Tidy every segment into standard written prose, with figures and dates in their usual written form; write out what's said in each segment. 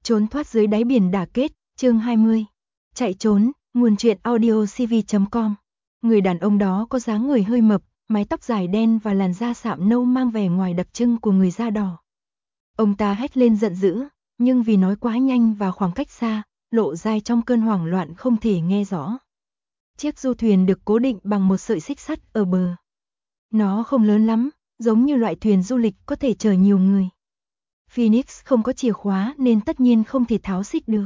Trốn thoát dưới đáy biển đả kết, chương 20. Chạy trốn, nguồn truyện audio cv.com. Người đàn ông đó có dáng người hơi mập, mái tóc dài đen và làn da sạm nâu mang vẻ ngoài đặc trưng của người da đỏ. Ông ta hét lên giận dữ, nhưng vì nói quá nhanh và khoảng cách xa, Lộ Giai trong cơn hoảng loạn không thể nghe rõ. Chiếc du thuyền được cố định bằng một sợi xích sắt ở bờ. Nó không lớn lắm, giống như loại thuyền du lịch có thể chở nhiều người. Phoenix không có chìa khóa nên tất nhiên không thể tháo xích được.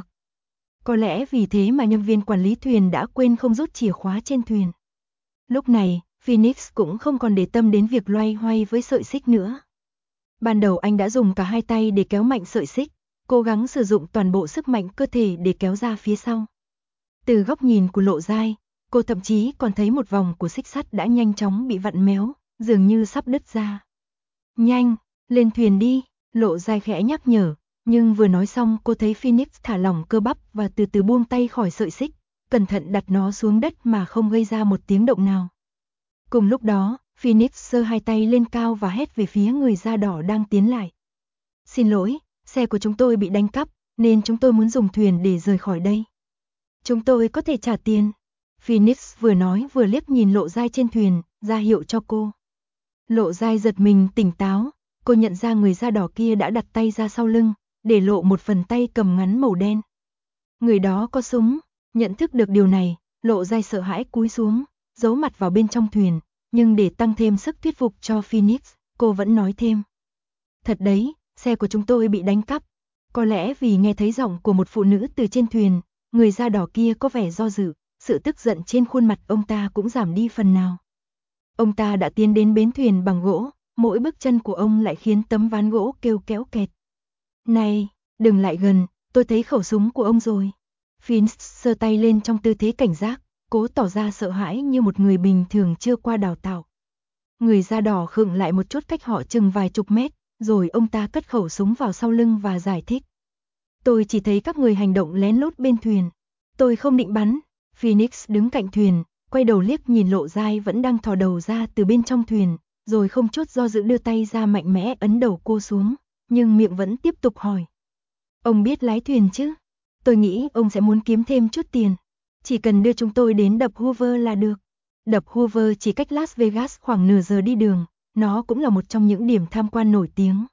Có lẽ vì thế mà nhân viên quản lý thuyền đã quên không rút chìa khóa trên thuyền. Lúc này, Phoenix cũng không còn để tâm đến việc loay hoay với sợi xích nữa. Ban đầu anh đã dùng cả hai tay để kéo mạnh sợi xích, cố gắng sử dụng toàn bộ sức mạnh cơ thể để kéo ra phía sau. Từ góc nhìn của Lộ Giai, cô thậm chí còn thấy một vòng của xích sắt đã nhanh chóng bị vặn méo, dường như sắp đứt ra. Nhanh, lên thuyền đi, Lộ Giai khẽ nhắc nhở, nhưng vừa nói xong cô thấy Phoenix thả lỏng cơ bắp và từ từ buông tay khỏi sợi xích, cẩn thận đặt nó xuống đất mà không gây ra một tiếng động nào. Cùng lúc đó, Phoenix giơ hai tay lên cao và hét về phía người da đỏ đang tiến lại. Xin lỗi, xe của chúng tôi bị đánh cắp, nên chúng tôi muốn dùng thuyền để rời khỏi đây. Chúng tôi có thể trả tiền. Phoenix vừa nói vừa liếc nhìn Lộ Giai trên thuyền, ra hiệu cho cô. Lộ Giai giật mình tỉnh táo, cô nhận ra người da đỏ kia đã đặt tay ra sau lưng, để lộ một phần tay cầm ngắn màu đen. Người đó có súng, nhận thức được điều này, Lộ Giai sợ hãi cúi xuống, giấu mặt vào bên trong thuyền, nhưng để tăng thêm sức thuyết phục cho Phoenix, cô vẫn nói thêm. Thật đấy, xe của chúng tôi bị đánh cắp. Có lẽ vì nghe thấy giọng của một phụ nữ từ trên thuyền, người da đỏ kia có vẻ do dự, sự tức giận trên khuôn mặt ông ta cũng giảm đi phần nào. Ông ta đã tiến đến bến thuyền bằng gỗ, mỗi bước chân của ông lại khiến tấm ván gỗ kêu kéo kẹt. Này, đừng lại gần, tôi thấy khẩu súng của ông rồi. Phoenix giơ tay lên trong tư thế cảnh giác, cố tỏ ra sợ hãi như một người bình thường chưa qua đào tạo. Người da đỏ khựng lại một chút cách họ chừng vài chục mét, rồi ông ta cất khẩu súng vào sau lưng và giải thích. Tôi chỉ thấy các người hành động lén lút bên thuyền. Tôi không định bắn. Phoenix đứng cạnh thuyền, quay đầu liếc nhìn Lộ Giai vẫn đang thò đầu ra từ bên trong thuyền, rồi không chút do dự đưa tay ra mạnh mẽ ấn đầu cô xuống, nhưng miệng vẫn tiếp tục hỏi. Ông biết lái thuyền chứ? Tôi nghĩ ông sẽ muốn kiếm thêm chút tiền. Chỉ cần đưa chúng tôi đến đập Hoover là được. Đập Hoover chỉ cách Las Vegas khoảng nửa giờ đi đường, nó cũng là một trong những điểm tham quan nổi tiếng.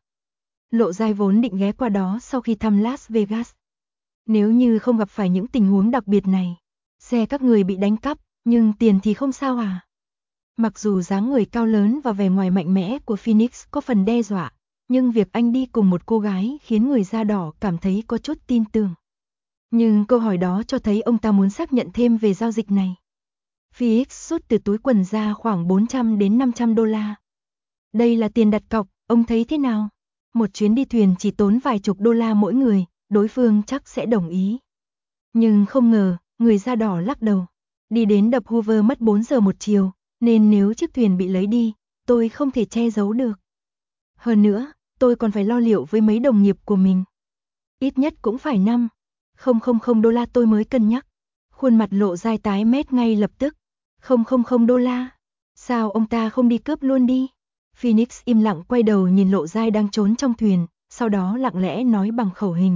Lộ Giai vốn định ghé qua đó sau khi thăm Las Vegas. Nếu như không gặp phải những tình huống đặc biệt này, xe các người bị đánh cắp, nhưng tiền thì không sao à? Mặc dù dáng người cao lớn và vẻ ngoài mạnh mẽ của Phoenix có phần đe dọa, nhưng việc anh đi cùng một cô gái khiến người da đỏ cảm thấy có chút tin tưởng. Nhưng câu hỏi đó cho thấy ông ta muốn xác nhận thêm về giao dịch này. Phoenix rút từ túi quần ra khoảng 400 đến 500 đô la. Đây là tiền đặt cọc, ông thấy thế nào? Một chuyến đi thuyền chỉ tốn vài chục đô la mỗi người, đối phương chắc sẽ đồng ý. Nhưng không ngờ, người da đỏ lắc đầu. Đi đến đập Hoover mất 4 giờ một chiều, nên nếu chiếc thuyền bị lấy đi, tôi không thể che giấu được. Hơn nữa, tôi còn phải lo liệu với mấy đồng nghiệp của mình. Ít nhất cũng phải 5,000 đô la tôi mới cân nhắc. Khuôn mặt Lộ Giai tái mét ngay lập tức. 000 đô la. Sao ông ta không đi cướp luôn đi? Phoenix im lặng quay đầu nhìn Lộ Giai đang trốn trong thuyền, sau đó lặng lẽ nói bằng khẩu hình.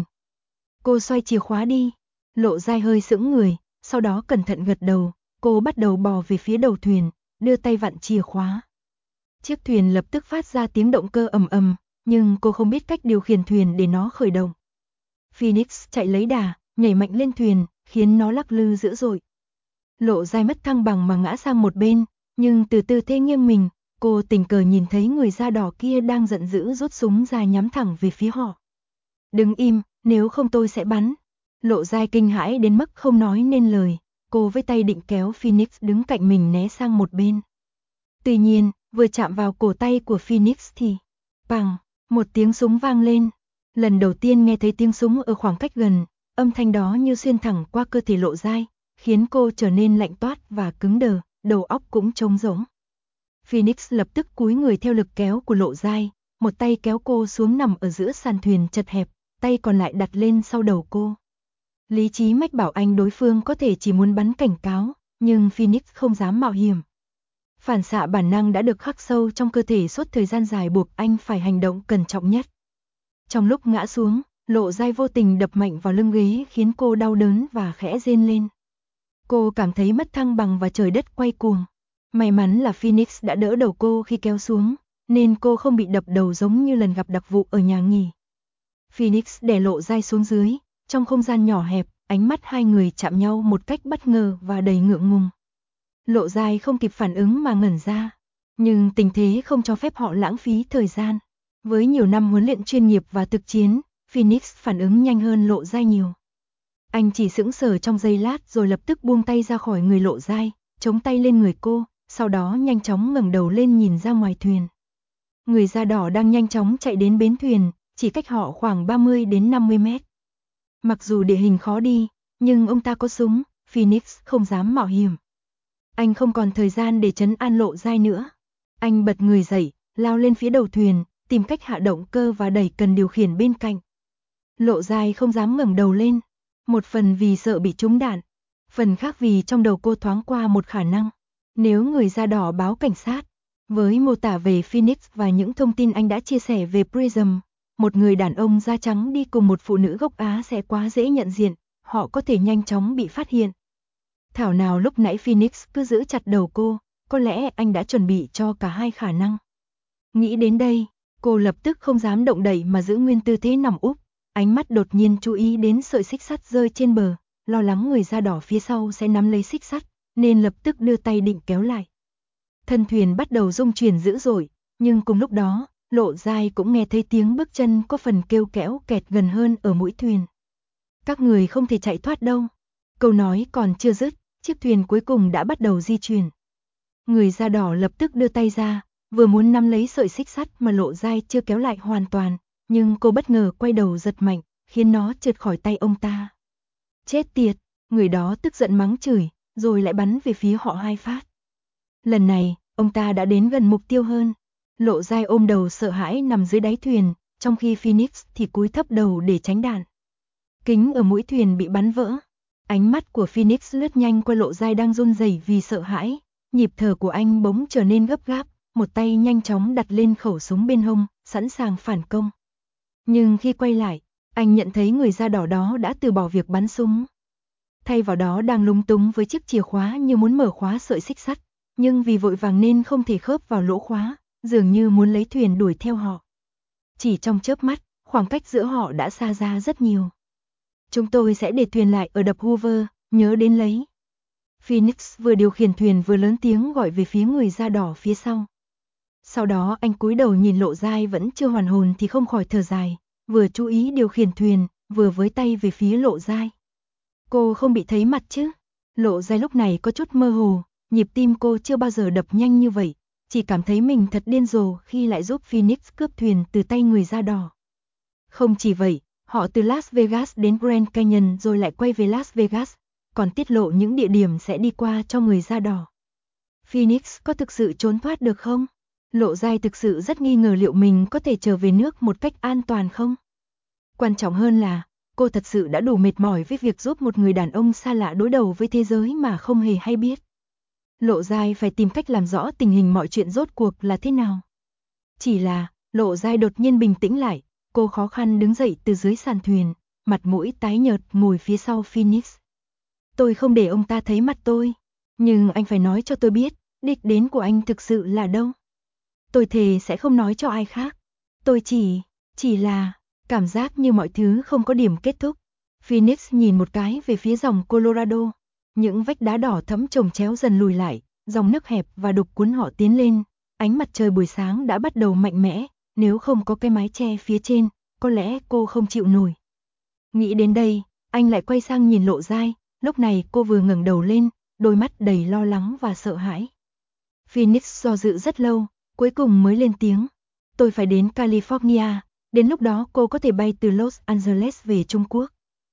Cô xoay chìa khóa đi. Lộ Giai hơi sững người, sau đó cẩn thận gật đầu, cô bắt đầu bò về phía đầu thuyền, đưa tay vặn chìa khóa. Chiếc thuyền lập tức phát ra tiếng động cơ ầm ầm, nhưng cô không biết cách điều khiển thuyền để nó khởi động. Phoenix chạy lấy đà, nhảy mạnh lên thuyền, khiến nó lắc lư dữ dội. Lộ Giai mất thăng bằng mà ngã sang một bên, nhưng từ tư thế nghiêng mình, cô tình cờ nhìn thấy người da đỏ kia đang giận dữ rút súng ra nhắm thẳng về phía họ. Đứng im, nếu không tôi sẽ bắn. Lộ Giai kinh hãi đến mức không nói nên lời, cô với tay định kéo Phoenix đứng cạnh mình né sang một bên. Tuy nhiên, vừa chạm vào cổ tay của Phoenix thì, bang, một tiếng súng vang lên. Lần đầu tiên nghe thấy tiếng súng ở khoảng cách gần, âm thanh đó như xuyên thẳng qua cơ thể Lộ Giai, khiến cô trở nên lạnh toát và cứng đờ, đầu óc cũng trống rỗng. Phoenix lập tức cúi người theo lực kéo của Lộ Giai, một tay kéo cô xuống nằm ở giữa sàn thuyền chật hẹp, tay còn lại đặt lên sau đầu cô. Lý trí mách bảo anh đối phương có thể chỉ muốn bắn cảnh cáo, nhưng Phoenix không dám mạo hiểm. Phản xạ bản năng đã được khắc sâu trong cơ thể suốt thời gian dài buộc anh phải hành động cẩn trọng nhất. Trong lúc ngã xuống, Lộ Giai vô tình đập mạnh vào lưng ghế khiến cô đau đớn và khẽ rên lên. Cô cảm thấy mất thăng bằng và trời đất quay cuồng. May mắn là Phoenix đã đỡ đầu cô khi kéo xuống, nên cô không bị đập đầu giống như lần gặp đặc vụ ở nhà nghỉ. Phoenix đè Lộ Giai xuống dưới, trong không gian nhỏ hẹp, ánh mắt hai người chạm nhau một cách bất ngờ và đầy ngượng ngùng. Lộ Giai không kịp phản ứng mà ngẩn ra, nhưng tình thế không cho phép họ lãng phí thời gian. Với nhiều năm huấn luyện chuyên nghiệp và thực chiến, Phoenix phản ứng nhanh hơn Lộ Giai nhiều. Anh chỉ sững sờ trong giây lát rồi lập tức buông tay ra khỏi người Lộ Giai, chống tay lên người cô, sau đó nhanh chóng ngẩng đầu lên nhìn ra ngoài thuyền. Người da đỏ đang nhanh chóng chạy đến bến thuyền, chỉ cách họ khoảng 30 đến 50 mét. Mặc dù địa hình khó đi, nhưng ông ta có súng, Phoenix không dám mạo hiểm. Anh không còn thời gian để trấn an Lộ Giai nữa. Anh bật người dậy, lao lên phía đầu thuyền, tìm cách hạ động cơ và đẩy cần điều khiển bên cạnh. Lộ Giai không dám ngẩng đầu lên, một phần vì sợ bị trúng đạn, phần khác vì trong đầu cô thoáng qua một khả năng. Nếu người da đỏ báo cảnh sát, với mô tả về Phoenix và những thông tin anh đã chia sẻ về Prism, một người đàn ông da trắng đi cùng một phụ nữ gốc Á sẽ quá dễ nhận diện, họ có thể nhanh chóng bị phát hiện. Thảo nào lúc nãy Phoenix cứ giữ chặt đầu cô, có lẽ anh đã chuẩn bị cho cả hai khả năng. Nghĩ đến đây, cô lập tức không dám động đậy mà giữ nguyên tư thế nằm úp, ánh mắt đột nhiên chú ý đến sợi xích sắt rơi trên bờ, lo lắng người da đỏ phía sau sẽ nắm lấy xích sắt, nên lập tức đưa tay định kéo lại. Thân thuyền bắt đầu rung chuyển dữ dội, nhưng cùng lúc đó, Lộ Giai cũng nghe thấy tiếng bước chân có phần kêu kẽo kẹt gần hơn ở mũi thuyền. Các người không thể chạy thoát đâu. Câu nói còn chưa dứt, chiếc thuyền cuối cùng đã bắt đầu di chuyển. Người da đỏ lập tức đưa tay ra, vừa muốn nắm lấy sợi xích sắt mà Lộ Giai chưa kéo lại hoàn toàn, nhưng cô bất ngờ quay đầu giật mạnh, khiến nó trượt khỏi tay ông ta. Chết tiệt, người đó tức giận mắng chửi, rồi lại bắn về phía họ 2 phát. Lần này, ông ta đã đến gần mục tiêu hơn. Lộ Giai ôm đầu sợ hãi nằm dưới đáy thuyền, trong khi Phoenix thì cúi thấp đầu để tránh đạn. Kính ở mũi thuyền bị bắn vỡ. Ánh mắt của Phoenix lướt nhanh qua Lộ Giai đang run rẩy vì sợ hãi, nhịp thở của anh bỗng trở nên gấp gáp, một tay nhanh chóng đặt lên khẩu súng bên hông, sẵn sàng phản công. Nhưng khi quay lại, anh nhận thấy người da đỏ đó đã từ bỏ việc bắn súng. Thay vào đó đang lúng túng với chiếc chìa khóa như muốn mở khóa sợi xích sắt, nhưng vì vội vàng nên không thể khớp vào lỗ khóa, dường như muốn lấy thuyền đuổi theo họ. Chỉ trong chớp mắt, khoảng cách giữa họ đã xa ra rất nhiều. Chúng tôi sẽ để thuyền lại ở đập Hoover, nhớ đến lấy. Phoenix vừa điều khiển thuyền vừa lớn tiếng gọi về phía người da đỏ phía sau. Sau đó anh cúi đầu nhìn Lộ Giai vẫn chưa hoàn hồn thì không khỏi thở dài, vừa chú ý điều khiển thuyền, vừa với tay về phía Lộ Giai. Cô không bị thấy mặt chứ? Lộ Giai lúc này có chút mơ hồ, nhịp tim cô chưa bao giờ đập nhanh như vậy, chỉ cảm thấy mình thật điên rồ khi lại giúp Phoenix cướp thuyền từ tay người da đỏ. Không chỉ vậy, họ từ Las Vegas đến Grand Canyon rồi lại quay về Las Vegas, còn tiết lộ những địa điểm sẽ đi qua cho người da đỏ. Phoenix có thực sự trốn thoát được không? Lộ Giai thực sự rất nghi ngờ liệu mình có thể trở về nước một cách an toàn không? Quan trọng hơn là, cô thật sự đã đủ mệt mỏi với việc giúp một người đàn ông xa lạ đối đầu với thế giới mà không hề hay biết. Lộ Giai phải tìm cách làm rõ tình hình mọi chuyện rốt cuộc là thế nào. Chỉ là, Lộ Giai đột nhiên bình tĩnh lại, cô khó khăn đứng dậy từ dưới sàn thuyền, mặt mũi tái nhợt ngồi phía sau Phoenix. Tôi không để ông ta thấy mặt tôi, nhưng anh phải nói cho tôi biết, đích đến của anh thực sự là đâu. Tôi thề sẽ không nói cho ai khác. Tôi chỉ là, cảm giác như mọi thứ không có điểm kết thúc. Phoenix nhìn một cái về phía dòng Colorado. Những vách đá đỏ thẫm chồng chéo dần lùi lại, dòng nước hẹp và đục cuốn họ tiến lên. Ánh mặt trời buổi sáng đã bắt đầu mạnh mẽ, nếu không có cái mái che phía trên, có lẽ cô không chịu nổi. Nghĩ đến đây, anh lại quay sang nhìn Lộ Giai, lúc này cô vừa ngẩng đầu lên, đôi mắt đầy lo lắng và sợ hãi. Phoenix do dự rất lâu, cuối cùng mới lên tiếng. Tôi phải đến California, đến lúc đó cô có thể bay từ Los Angeles về Trung Quốc.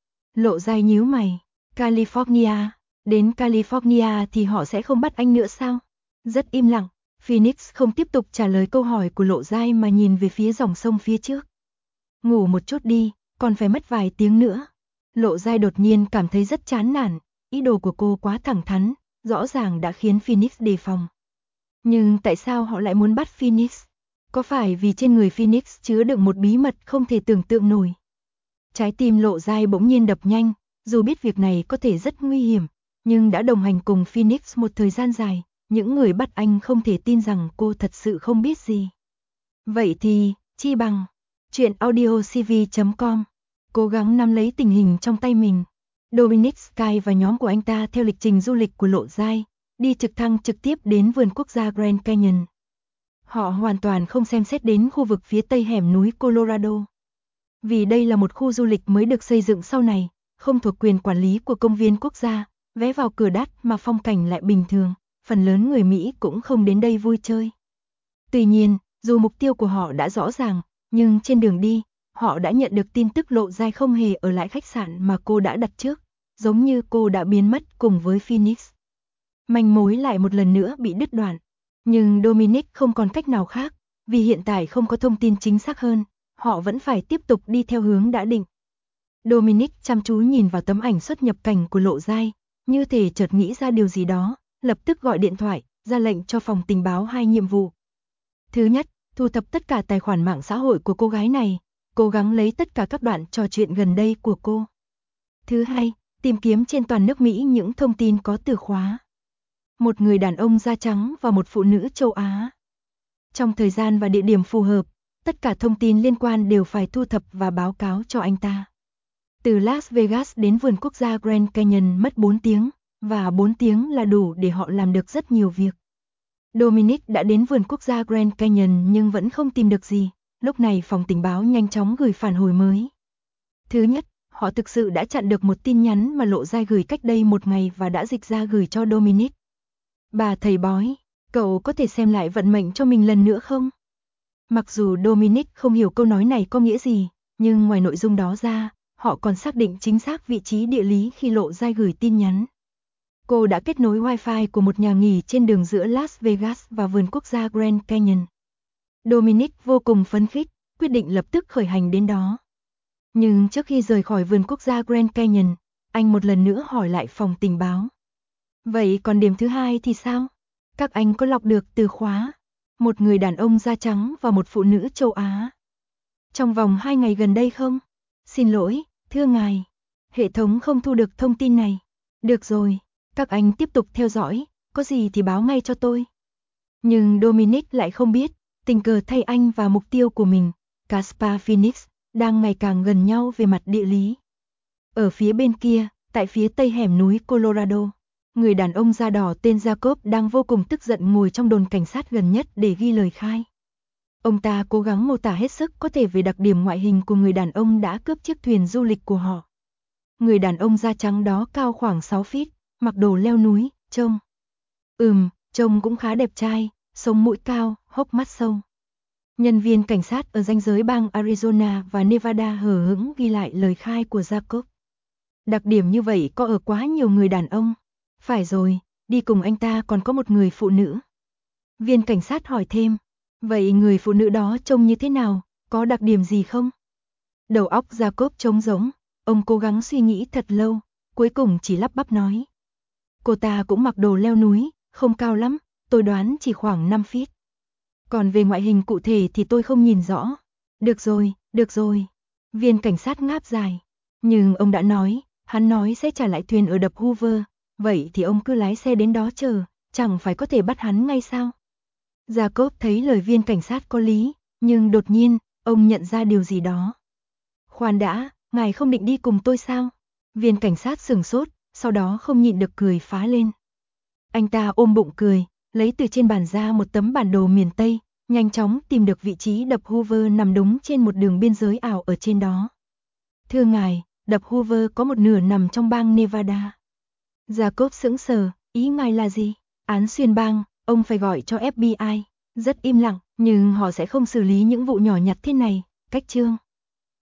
Lộ Giai nhíu mày, California, đến California thì họ sẽ không bắt anh nữa sao? Rất im lặng, Phoenix không tiếp tục trả lời câu hỏi của Lộ Giai mà nhìn về phía dòng sông phía trước. Ngủ một chút đi, còn phải mất vài tiếng nữa. Lộ Giai đột nhiên cảm thấy rất chán nản, ý đồ của cô quá thẳng thắn, rõ ràng đã khiến Phoenix đề phòng. Nhưng tại sao họ lại muốn bắt Phoenix? Có phải vì trên người Phoenix chứa đựng một bí mật không thể tưởng tượng nổi? Trái tim Lộ Giai bỗng nhiên đập nhanh, dù biết việc này có thể rất nguy hiểm, nhưng đã đồng hành cùng Phoenix một thời gian dài, những người bắt anh không thể tin rằng cô thật sự không biết gì. Vậy thì, chi bằng, chuyện audiocv.com, cố gắng nắm lấy tình hình trong tay mình. Dominic Sky và nhóm của anh ta theo lịch trình du lịch của Lộ Giai, đi trực thăng trực tiếp đến vườn quốc gia Grand Canyon. Họ hoàn toàn không xem xét đến khu vực phía tây hẻm núi Colorado. Vì đây là một khu du lịch mới được xây dựng sau này, không thuộc quyền quản lý của công viên quốc gia, vé vào cửa đắt mà phong cảnh lại bình thường, phần lớn người Mỹ cũng không đến đây vui chơi. Tuy nhiên, dù mục tiêu của họ đã rõ ràng, nhưng trên đường đi, họ đã nhận được tin tức Lộ Giai không hề ở lại khách sạn mà cô đã đặt trước, giống như cô đã biến mất cùng với Phoenix. Manh mối lại một lần nữa bị đứt đoạn, nhưng Dominic không còn cách nào khác, vì hiện tại không có thông tin chính xác hơn, họ vẫn phải tiếp tục đi theo hướng đã định. Dominic chăm chú nhìn vào tấm ảnh xuất nhập cảnh của Lộ Giai, như thể chợt nghĩ ra điều gì đó, lập tức gọi điện thoại, ra lệnh cho phòng tình báo 2 nhiệm vụ. Thứ nhất, thu thập tất cả tài khoản mạng xã hội của cô gái này, cố gắng lấy tất cả các đoạn trò chuyện gần đây của cô. Thứ hai, tìm kiếm trên toàn nước Mỹ những thông tin có từ khóa. Một người đàn ông da trắng và một phụ nữ châu Á. Trong thời gian và địa điểm phù hợp, tất cả thông tin liên quan đều phải thu thập và báo cáo cho anh ta. Từ Las Vegas đến vườn quốc gia Grand Canyon mất 4 tiếng, và 4 tiếng là đủ để họ làm được rất nhiều việc. Dominic đã đến vườn quốc gia Grand Canyon nhưng vẫn không tìm được gì, lúc này phòng tình báo nhanh chóng gửi phản hồi mới. Thứ nhất, họ thực sự đã chặn được một tin nhắn mà Lộ Giai gửi cách đây một ngày và đã dịch ra gửi cho Dominic. Bà thầy bói, cậu có thể xem lại vận mệnh cho mình lần nữa không? Mặc dù Dominic không hiểu câu nói này có nghĩa gì, nhưng ngoài nội dung đó ra, họ còn xác định chính xác vị trí địa lý khi Lộ Giai gửi tin nhắn. Cô đã kết nối Wi-Fi của một nhà nghỉ trên đường giữa Las Vegas và vườn quốc gia Grand Canyon. Dominic vô cùng phấn khích, quyết định lập tức khởi hành đến đó. Nhưng trước khi rời khỏi vườn quốc gia Grand Canyon, anh một lần nữa hỏi lại phòng tình báo. Vậy còn điểm thứ hai thì sao? Các anh có lọc được từ khóa? Một người đàn ông da trắng và một phụ nữ châu Á. Trong vòng 2 ngày gần đây không? Xin lỗi, thưa ngài. Hệ thống không thu được thông tin này. Được rồi, các anh tiếp tục theo dõi, có gì thì báo ngay cho tôi. Nhưng Dominic lại không biết, tình cờ thay anh và mục tiêu của mình, Caspar Phoenix, đang ngày càng gần nhau về mặt địa lý. Ở phía bên kia, tại phía tây hẻm núi Colorado, người đàn ông da đỏ tên Jacob đang vô cùng tức giận ngồi trong đồn cảnh sát gần nhất để ghi lời khai. Ông ta cố gắng mô tả hết sức có thể về đặc điểm ngoại hình của người đàn ông đã cướp chiếc thuyền du lịch của họ. Người đàn ông da trắng đó cao khoảng 6 feet, mặc đồ leo núi, trông cũng khá đẹp trai, sống mũi cao, hốc mắt sâu. Nhân viên cảnh sát ở ranh giới bang Arizona và Nevada hờ hững ghi lại lời khai của Jacob. Đặc điểm như vậy có ở quá nhiều người đàn ông. Phải rồi, đi cùng anh ta còn có một người phụ nữ. Viên cảnh sát hỏi thêm, vậy người phụ nữ đó trông như thế nào, có đặc điểm gì không? Đầu óc Jacob trống rỗng, ông cố gắng suy nghĩ thật lâu, cuối cùng chỉ lắp bắp nói. Cô ta cũng mặc đồ leo núi, không cao lắm, tôi đoán chỉ khoảng 5 feet. Còn về ngoại hình cụ thể thì tôi không nhìn rõ. Được rồi. Viên cảnh sát ngáp dài. Nhưng ông đã nói, hắn nói sẽ trả lại thuyền ở đập Hoover, vậy thì ông cứ lái xe đến đó chờ, chẳng phải có thể bắt hắn ngay sao? Jacob thấy lời viên cảnh sát có lý, nhưng đột nhiên, ông nhận ra điều gì đó. Khoan đã, ngài không định đi cùng tôi sao? Viên cảnh sát sửng sốt, sau đó không nhịn được cười phá lên. Anh ta ôm bụng cười, lấy từ trên bàn ra một tấm bản đồ miền Tây, nhanh chóng tìm được vị trí đập Hoover nằm đúng trên một đường biên giới ảo ở trên đó. Thưa ngài, đập Hoover có một nửa nằm trong bang Nevada. Jacob sững sờ, ý ngài là gì? Án xuyên bang, ông phải gọi cho FBI. Rất im lặng, nhưng họ sẽ không xử lý những vụ nhỏ nhặt thế này. Cách chương